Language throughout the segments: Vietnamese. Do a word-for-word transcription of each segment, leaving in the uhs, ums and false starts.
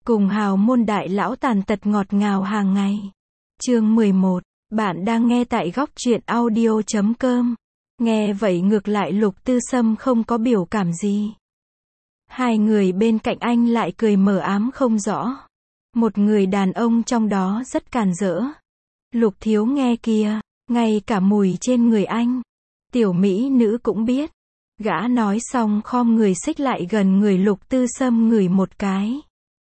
Cùng hào môn đại lão tàn tật ngọt ngào hàng ngày. Chương mười một. Bạn đang nghe tại góc truyện audio chấm com. Nghe vậy ngược lại Lục Tư Sâm không có biểu cảm gì. Hai người bên cạnh anh lại cười mờ ám không rõ. Một người đàn ông trong đó rất càn rỡ. Lục Thiếu nghe kìa, ngay cả mùi trên người anh. Tiểu mỹ nữ cũng biết. Gã nói xong khom người xích lại gần người Lục Tư Sâm ngửi một cái.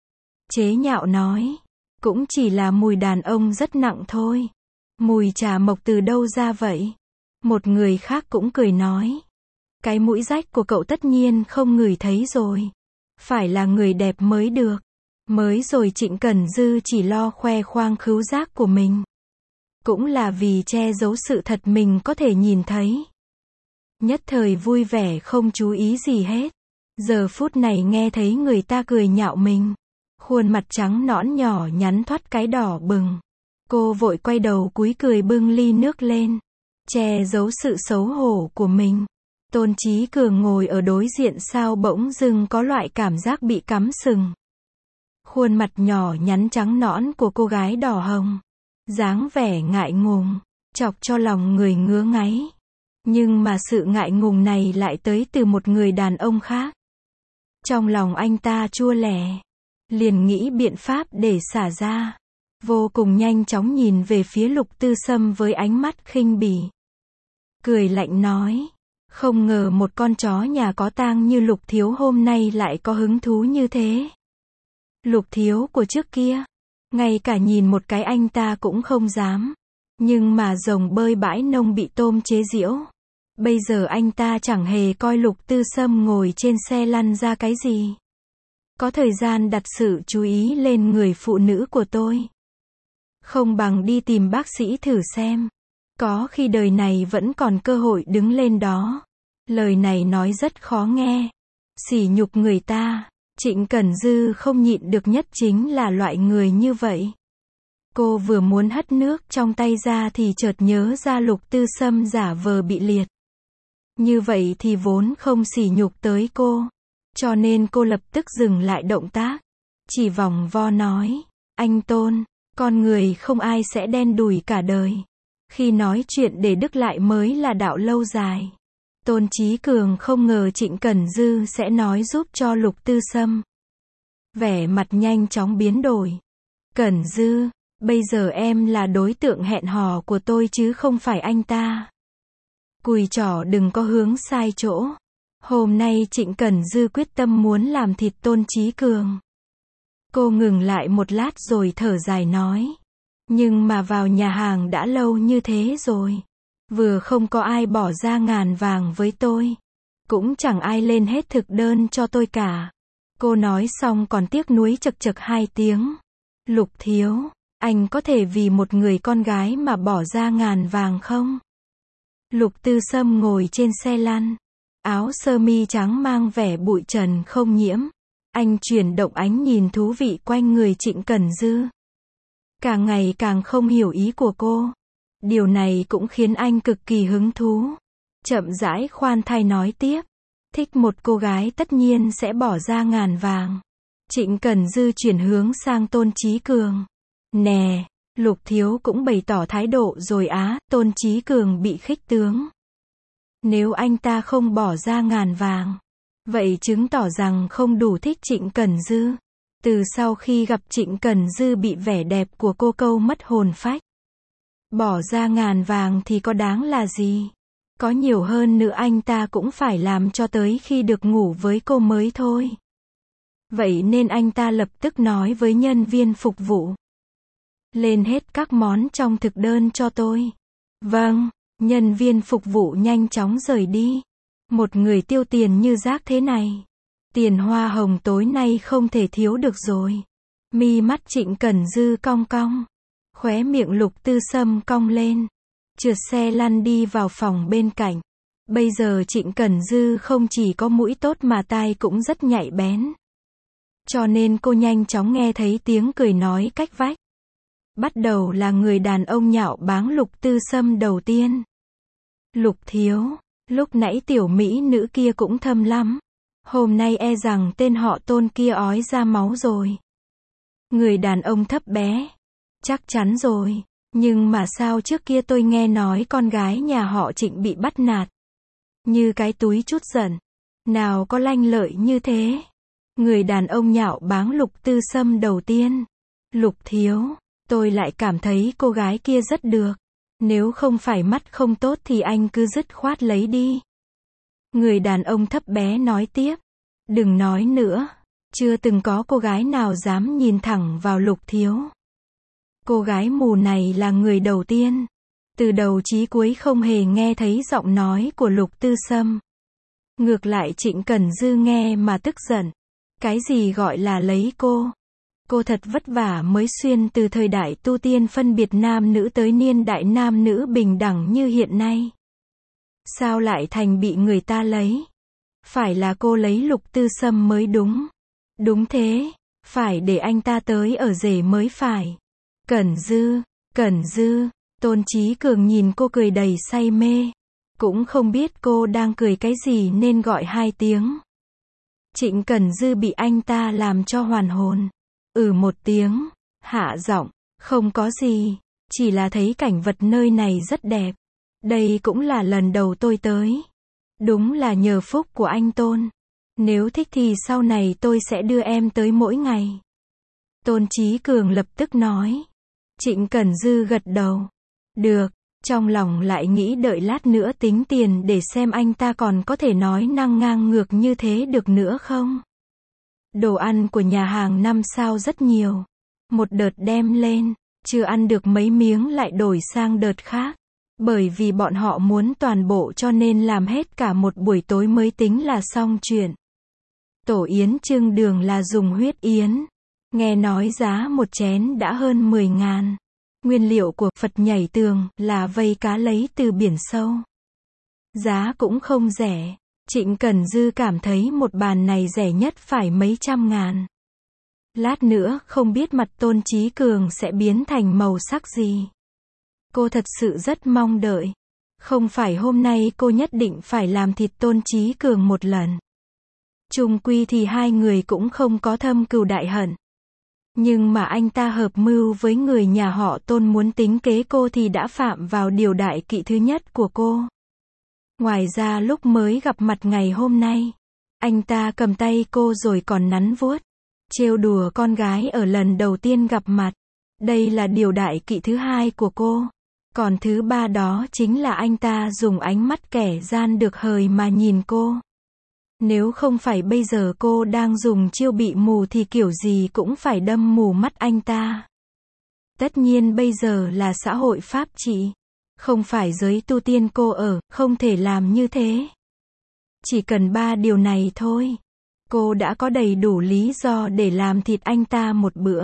Chế nhạo nói, cũng chỉ là mùi đàn ông rất nặng thôi. Mùi trà mộc từ đâu ra vậy? Một người khác cũng cười nói, cái mũi rách của cậu tất nhiên không ngửi thấy rồi. Phải là người đẹp mới được. Mới rồi Trịnh Cẩn Dư chỉ lo khoe khoang khứu giác của mình. Cũng là vì che giấu sự thật mình có thể nhìn thấy. Nhất thời vui vẻ không chú ý gì hết. Giờ phút này nghe thấy người ta cười nhạo mình. Khuôn mặt trắng nõn nhỏ nhắn thoát cái đỏ bừng. Cô vội quay đầu cúi cười bưng ly nước lên. Che giấu sự xấu hổ của mình. Tôn Chí Cường ngồi ở đối diện sao bỗng dưng có loại cảm giác bị cắm sừng. Khuôn mặt nhỏ nhắn trắng nõn của cô gái đỏ hồng. Dáng vẻ ngại ngùng, chọc cho lòng người ngứa ngáy. Nhưng mà sự ngại ngùng này lại tới từ một người đàn ông khác. Trong lòng anh ta chua lẻ. Liền nghĩ biện pháp để xả ra. Vô cùng nhanh chóng nhìn về phía Lục Tư Sâm với ánh mắt khinh bỉ. Cười lạnh nói, không ngờ một con chó nhà có tang như Lục Thiếu hôm nay lại có hứng thú như thế. Lục Thiếu của trước kia, ngay cả nhìn một cái anh ta cũng không dám. Nhưng mà rồng bơi bãi nông bị tôm chế giễu. Bây giờ anh ta chẳng hề coi Lục Tư Sâm ngồi trên xe lăn ra cái gì. Có thời gian đặt sự chú ý lên người phụ nữ của tôi. Không bằng đi tìm bác sĩ thử xem. Có khi đời này vẫn còn cơ hội đứng lên đó. Lời này nói rất khó nghe. Sỉ nhục người ta. Trịnh Cẩn Dư không nhịn được nhất chính là loại người như vậy. Cô vừa muốn hất nước trong tay ra thì chợt nhớ ra Lục Tư Sâm giả vờ bị liệt. Như vậy thì vốn không sỉ nhục tới cô. Cho nên cô lập tức dừng lại động tác. Chỉ vòng vo nói, anh Tôn, con người không ai sẽ đen đủi cả đời. Khi nói chuyện để đức lại mới là đạo lâu dài. Tôn Chí Cường không ngờ Trịnh Cẩn Dư sẽ nói giúp cho Lục Tư Sâm. Vẻ mặt nhanh chóng biến đổi. Cẩn Dư, bây giờ em là đối tượng hẹn hò của tôi chứ không phải anh ta. Cùi trỏ đừng có hướng sai chỗ. Hôm nay Trịnh Cẩn Dư quyết tâm muốn làm thịt Tôn Chí Cường. Cô ngừng lại một lát rồi thở dài nói. Nhưng mà vào nhà hàng đã lâu như thế rồi. Vừa không có ai bỏ ra ngàn vàng với tôi. Cũng chẳng ai lên hết thực đơn cho tôi cả. Cô nói xong còn tiếc nuối chật chật hai tiếng. Lục Thiếu, anh có thể vì một người con gái mà bỏ ra ngàn vàng không? Lục Tư Sâm ngồi trên xe lăn. Áo sơ mi trắng mang vẻ bụi trần không nhiễm. Anh chuyển động ánh nhìn thú vị quanh người Trịnh Cẩn Dư. Càng ngày càng không hiểu ý của cô. Điều này cũng khiến anh cực kỳ hứng thú. Chậm rãi khoan thai nói tiếp. Thích một cô gái tất nhiên sẽ bỏ ra ngàn vàng. Trịnh Cẩn Dư chuyển hướng sang Tôn Chí Cường. Nè, Lục Thiếu cũng bày tỏ thái độ rồi á. Tôn Chí Cường bị khích tướng. Nếu anh ta không bỏ ra ngàn vàng, vậy chứng tỏ rằng không đủ thích Trịnh Cẩn Dư. Từ sau khi gặp Trịnh Cẩn Dư bị vẻ đẹp của cô câu mất hồn phách. Bỏ ra ngàn vàng thì có đáng là gì? Có nhiều hơn nữa anh ta cũng phải làm cho tới khi được ngủ với cô mới thôi. Vậy nên anh ta lập tức nói với nhân viên phục vụ. Lên hết các món trong thực đơn cho tôi. Vâng. Nhân viên phục vụ nhanh chóng rời đi. Một người tiêu tiền như rác thế này. Tiền hoa hồng tối nay không thể thiếu được rồi. Mi mắt Trịnh Cẩn Dư cong cong. Khóe miệng Lục Tư Sâm cong lên. Trượt xe lăn đi vào phòng bên cạnh. Bây giờ Trịnh Cẩn Dư không chỉ có mũi tốt mà tai cũng rất nhạy bén. Cho nên cô nhanh chóng nghe thấy tiếng cười nói cách vách. Bắt đầu là người đàn ông nhạo báng Lục Tư Sâm đầu tiên. Lục Thiếu, lúc nãy tiểu mỹ nữ kia cũng thâm lắm. Hôm nay e rằng tên họ Tôn kia ói ra máu rồi. Người đàn ông thấp bé. Chắc chắn rồi. Nhưng mà sao trước kia tôi nghe nói con gái nhà họ Trịnh bị bắt nạt. Như cái túi chút giận. Nào có lanh lợi như thế. Người đàn ông nhạo báng Lục Tư Sâm đầu tiên. Lục thiếu, tôi lại cảm thấy cô gái kia rất được. Nếu không phải mắt không tốt thì anh cứ dứt khoát lấy đi. Người đàn ông thấp bé nói tiếp. Đừng nói nữa. Chưa từng có cô gái nào dám nhìn thẳng vào Lục thiếu. Cô gái mù này là người đầu tiên. Từ đầu chí cuối không hề nghe thấy giọng nói của Lục Tư Sâm. Ngược lại Trịnh Cẩn Dư nghe mà tức giận. Cái gì gọi là lấy cô? Cô thật vất vả mới xuyên từ thời đại tu tiên phân biệt nam nữ tới niên đại nam nữ bình đẳng như hiện nay. Sao lại thành bị người ta lấy? Phải là cô lấy Lục Tư Sâm mới đúng. Đúng thế, phải để anh ta tới ở rể mới phải. Cẩn Dư, Cẩn Dư, Tôn Chí Cường nhìn cô cười đầy say mê. Cũng không biết cô đang cười cái gì nên gọi hai tiếng. Trịnh Cẩn Dư bị anh ta làm cho hoàn hồn. Ừ một tiếng, hạ giọng, không có gì, chỉ là thấy cảnh vật nơi này rất đẹp. Đây cũng là lần đầu tôi tới. Đúng là nhờ phúc của anh Tôn. Nếu thích thì sau này tôi sẽ đưa em tới mỗi ngày. Tôn Chí Cường lập tức nói. Trịnh Cẩn Dư gật đầu. Được, trong lòng lại nghĩ đợi lát nữa tính tiền để xem anh ta còn có thể nói năng ngang ngược như thế được nữa không. Đồ ăn của nhà hàng năm sao rất nhiều. Một đợt đem lên, chưa ăn được mấy miếng lại đổi sang đợt khác. Bởi vì bọn họ muốn toàn bộ cho nên làm hết cả một buổi tối mới tính là xong chuyện. Tổ yến trưng đường là dùng huyết yến. Nghe nói giá một chén đã hơn mười ngàn. Nguyên liệu của Phật nhảy tường là vây cá lấy từ biển sâu. Giá cũng không rẻ. Trịnh Cẩn Dư cảm thấy một bàn này rẻ nhất phải mấy trăm ngàn. Lát nữa không biết mặt Tôn Chí Cường sẽ biến thành màu sắc gì. Cô thật sự rất mong đợi. Không phải hôm nay cô nhất định phải làm thịt Tôn Chí Cường một lần. Chung quy thì hai người cũng không có thâm cừu đại hận. Nhưng mà anh ta hợp mưu với người nhà họ Tôn muốn tính kế cô thì đã phạm vào điều đại kỵ thứ nhất của cô. Ngoài ra lúc mới gặp mặt ngày hôm nay, anh ta cầm tay cô rồi còn nắn vuốt, trêu đùa con gái ở lần đầu tiên gặp mặt. Đây là điều đại kỵ thứ hai của cô. Còn thứ ba đó chính là anh ta dùng ánh mắt kẻ gian được hời mà nhìn cô. Nếu không phải bây giờ cô đang dùng chiêu bị mù thì kiểu gì cũng phải đâm mù mắt anh ta. Tất nhiên bây giờ là xã hội pháp trị. Không phải giới tu tiên cô ở, không thể làm như thế. Chỉ cần ba điều này thôi. Cô đã có đầy đủ lý do để làm thịt anh ta một bữa.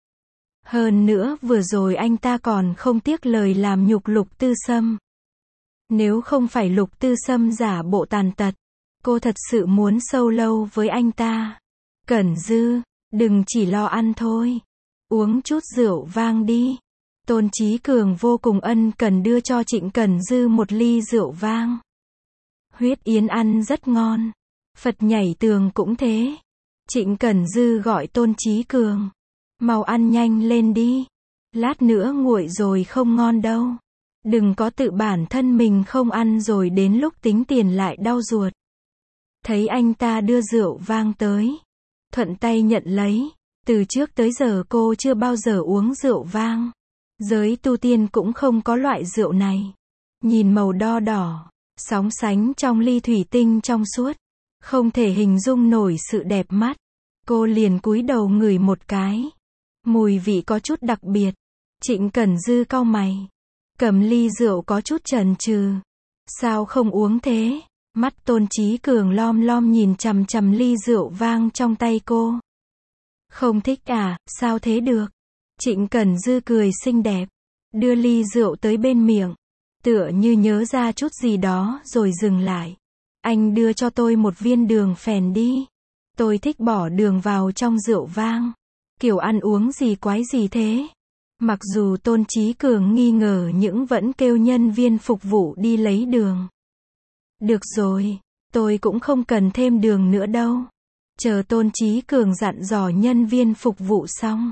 Hơn nữa vừa rồi anh ta còn không tiếc lời làm nhục Lục Tư Sâm. Nếu không phải Lục Tư Sâm giả bộ tàn tật, cô thật sự muốn sâu lâu với anh ta. Cẩn Dư, đừng chỉ lo ăn thôi. Uống chút rượu vang đi. Tôn Chí Cường vô cùng ân cần đưa cho Trịnh Cẩn Dư một ly rượu vang. Huyết yến ăn rất ngon. Phật nhảy tường cũng thế. Trịnh Cẩn Dư gọi Tôn Chí Cường. Mau ăn nhanh lên đi. Lát nữa nguội rồi không ngon đâu. Đừng có tự bản thân mình không ăn rồi đến lúc tính tiền lại đau ruột. Thấy anh ta đưa rượu vang tới. Thuận tay nhận lấy. Từ trước tới giờ cô chưa bao giờ uống rượu vang. Giới tu tiên cũng không có loại rượu này. Nhìn màu đo đỏ, sóng sánh trong ly thủy tinh trong suốt. Không thể hình dung nổi sự đẹp mắt. Cô liền cúi đầu ngửi một cái. Mùi vị có chút đặc biệt. Trịnh Cẩn Dư cau mày. Cầm ly rượu có chút chần chừ. Sao không uống thế? Mắt Tôn Chí Cường lom lom nhìn chằm chằm ly rượu vang trong tay cô. Không thích à, sao thế được? Trịnh Cẩn Dư cười xinh đẹp. Đưa ly rượu tới bên miệng. Tựa như nhớ ra chút gì đó rồi dừng lại. Anh đưa cho tôi một viên đường phèn đi. Tôi thích bỏ đường vào trong rượu vang. Kiểu ăn uống gì quái gì thế? Mặc dù Tôn Chí Cường nghi ngờ nhưng vẫn kêu nhân viên phục vụ đi lấy đường. Được rồi, tôi cũng không cần thêm đường nữa đâu. Chờ Tôn Chí Cường dặn dò nhân viên phục vụ xong,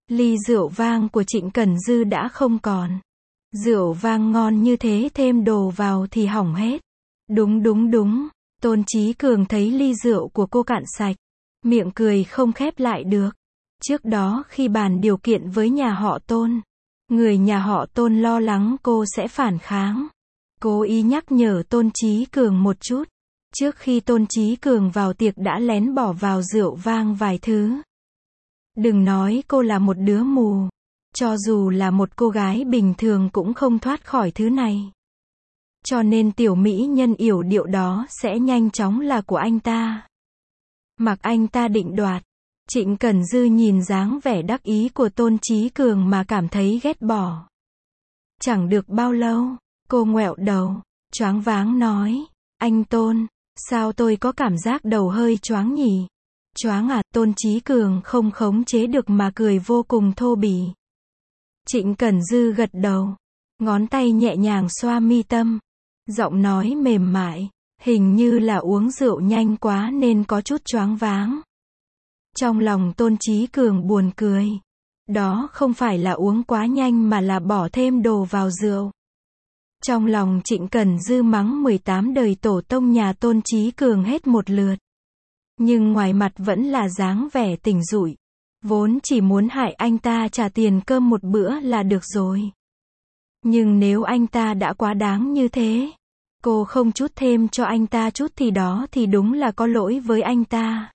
Ly rượu vang của Trịnh Cẩn Dư đã không còn. Rượu vang ngon như thế thêm đồ vào thì hỏng hết. Đúng đúng đúng, Tôn Chí Cường thấy ly rượu của cô cạn sạch. Miệng cười không khép lại được. Trước đó khi bàn điều kiện với nhà họ Tôn, người nhà họ Tôn lo lắng cô sẽ phản kháng. Cố ý nhắc nhở Tôn Chí Cường một chút. Trước khi Tôn Chí Cường vào tiệc đã lén bỏ vào rượu vang vài thứ. Đừng nói cô là một đứa mù. Cho dù là một cô gái bình thường cũng không thoát khỏi thứ này. Cho nên tiểu mỹ nhân yểu điệu đó sẽ nhanh chóng là của anh ta. Mặc anh ta định đoạt. Trịnh Cẩn Dư nhìn dáng vẻ đắc ý của Tôn Chí Cường mà cảm thấy ghét bỏ. Chẳng được bao lâu, cô ngoẹo đầu, choáng váng nói, anh Tôn, sao tôi có cảm giác đầu hơi choáng nhỉ? Choáng à? Tôn Chí Cường không khống chế được mà cười vô cùng thô bỉ. Trịnh Cẩn Dư gật đầu, ngón tay nhẹ nhàng xoa mi tâm, giọng nói mềm mại, hình như là uống rượu nhanh quá nên có chút choáng váng. Trong lòng Tôn Chí Cường buồn cười. Đó không phải là uống quá nhanh mà là bỏ thêm đồ vào rượu. Trong lòng Trịnh Cẩn Dư mắng mười tám đời tổ tông nhà Tôn Chí Cường hết một lượt. Nhưng ngoài mặt vẫn là dáng vẻ tỉnh rụi. Vốn chỉ muốn hại anh ta trả tiền cơm một bữa là được rồi. Nhưng nếu anh ta đã quá đáng như thế, cô không chút thêm cho anh ta chút thì đó thì đúng là có lỗi với anh ta.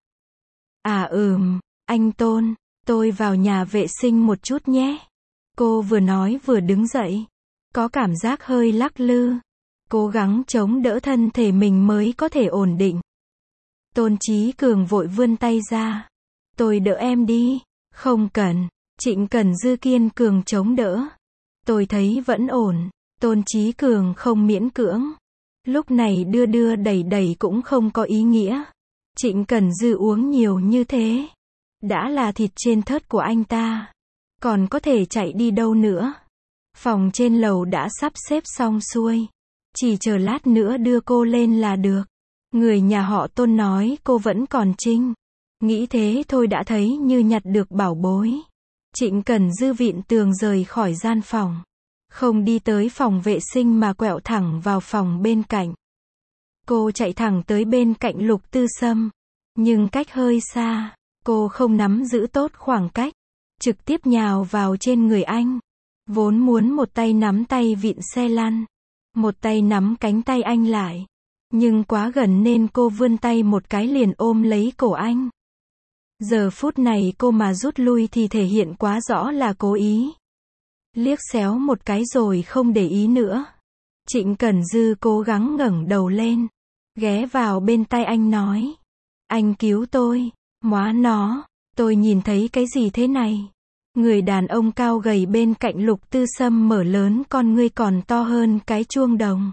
À ừm, anh Tôn, tôi vào nhà vệ sinh một chút nhé. Cô vừa nói vừa đứng dậy. Có cảm giác hơi lắc lư. Cố gắng chống đỡ thân thể mình mới có thể ổn định. Tôn Chí Cường vội vươn tay ra. Tôi đỡ em đi. Không cần. Trịnh Cẩn Dư kiên cường chống đỡ. Tôi thấy vẫn ổn. Tôn Chí Cường không miễn cưỡng. Lúc này đưa đưa đẩy đẩy cũng không có ý nghĩa. Trịnh Cẩn Dư uống nhiều như thế. Đã là thịt trên thớt của anh ta. Còn có thể chạy đi đâu nữa. Phòng trên lầu đã sắp xếp xong xuôi. Chỉ chờ lát nữa đưa cô lên là được. Người nhà họ Tôn nói cô vẫn còn trinh. Nghĩ thế thôi đã thấy như nhặt được bảo bối. Trịnh Cẩn Dư vịn tường rời khỏi gian phòng. Không đi tới phòng vệ sinh mà quẹo thẳng vào phòng bên cạnh. Cô chạy thẳng tới bên cạnh Lục Tư Sâm. Nhưng cách hơi xa. Cô không nắm giữ tốt khoảng cách. Trực tiếp nhào vào trên người anh. Vốn muốn một tay nắm tay vịn xe lăn. Một tay nắm cánh tay anh lại. Nhưng quá gần nên cô vươn tay một cái liền ôm lấy cổ anh. Giờ phút này cô mà rút lui thì thể hiện quá rõ là cố ý. Liếc xéo một cái rồi không để ý nữa. Trịnh Cẩn Dư cố gắng ngẩng đầu lên. Ghé vào bên tai anh nói. Anh cứu tôi. Móa nó. Tôi nhìn thấy cái gì thế này? Người đàn ông cao gầy bên cạnh Lục Tư Sâm mở lớn con ngươi còn to hơn cái chuông đồng.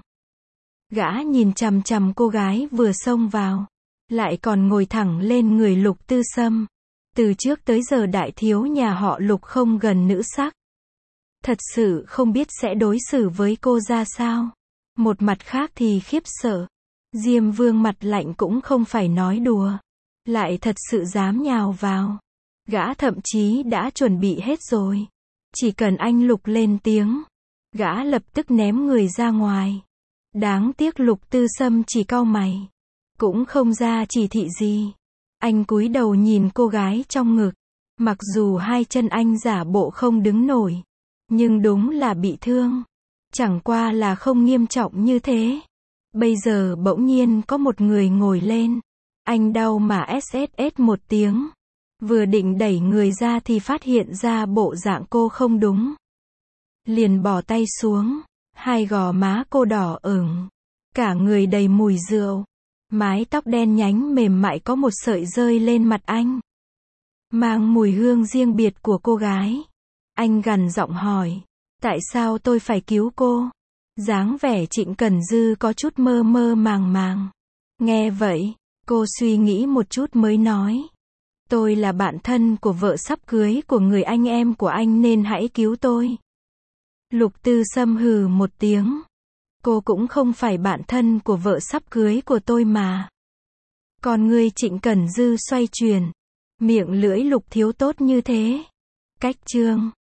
Gã nhìn chằm chằm cô gái vừa xông vào. Lại còn ngồi thẳng lên người Lục Tư Sâm. Từ trước tới giờ đại thiếu nhà họ Lục không gần nữ sắc. Thật sự không biết sẽ đối xử với cô ra sao. Một mặt khác thì khiếp sợ. Diêm Vương mặt lạnh cũng không phải nói đùa. Lại thật sự dám nhào vào. Gã thậm chí đã chuẩn bị hết rồi. Chỉ cần anh Lục lên tiếng. Gã lập tức ném người ra ngoài. Đáng tiếc Lục Tư Sâm chỉ cau mày. Cũng không ra chỉ thị gì. Anh cúi đầu nhìn cô gái trong ngực. Mặc dù hai chân anh giả bộ không đứng nổi. Nhưng đúng là bị thương. Chẳng qua là không nghiêm trọng như thế. Bây giờ bỗng nhiên có một người ngồi lên. Anh đau mà ét ét ét một tiếng. Vừa định đẩy người ra thì phát hiện ra bộ dạng cô không đúng. Liền bỏ tay xuống. Hai gò má cô đỏ ửng. Cả người đầy mùi rượu. Mái tóc đen nhánh mềm mại có một sợi rơi lên mặt anh. Mang mùi hương riêng biệt của cô gái. Anh gằn giọng hỏi. Tại sao tôi phải cứu cô? Dáng vẻ Trịnh Cẩn Dư có chút mơ mơ màng màng. Nghe vậy, cô suy nghĩ một chút mới nói. Tôi là bạn thân của vợ sắp cưới của người anh em của anh nên hãy cứu tôi. Lục Tư Sâm hừ một tiếng. Cô cũng không phải bạn thân của vợ sắp cưới của tôi mà. Còn người Trịnh Cẩn Dư xoay chuyển. Miệng lưỡi Lục thiếu tốt như thế. Cách chương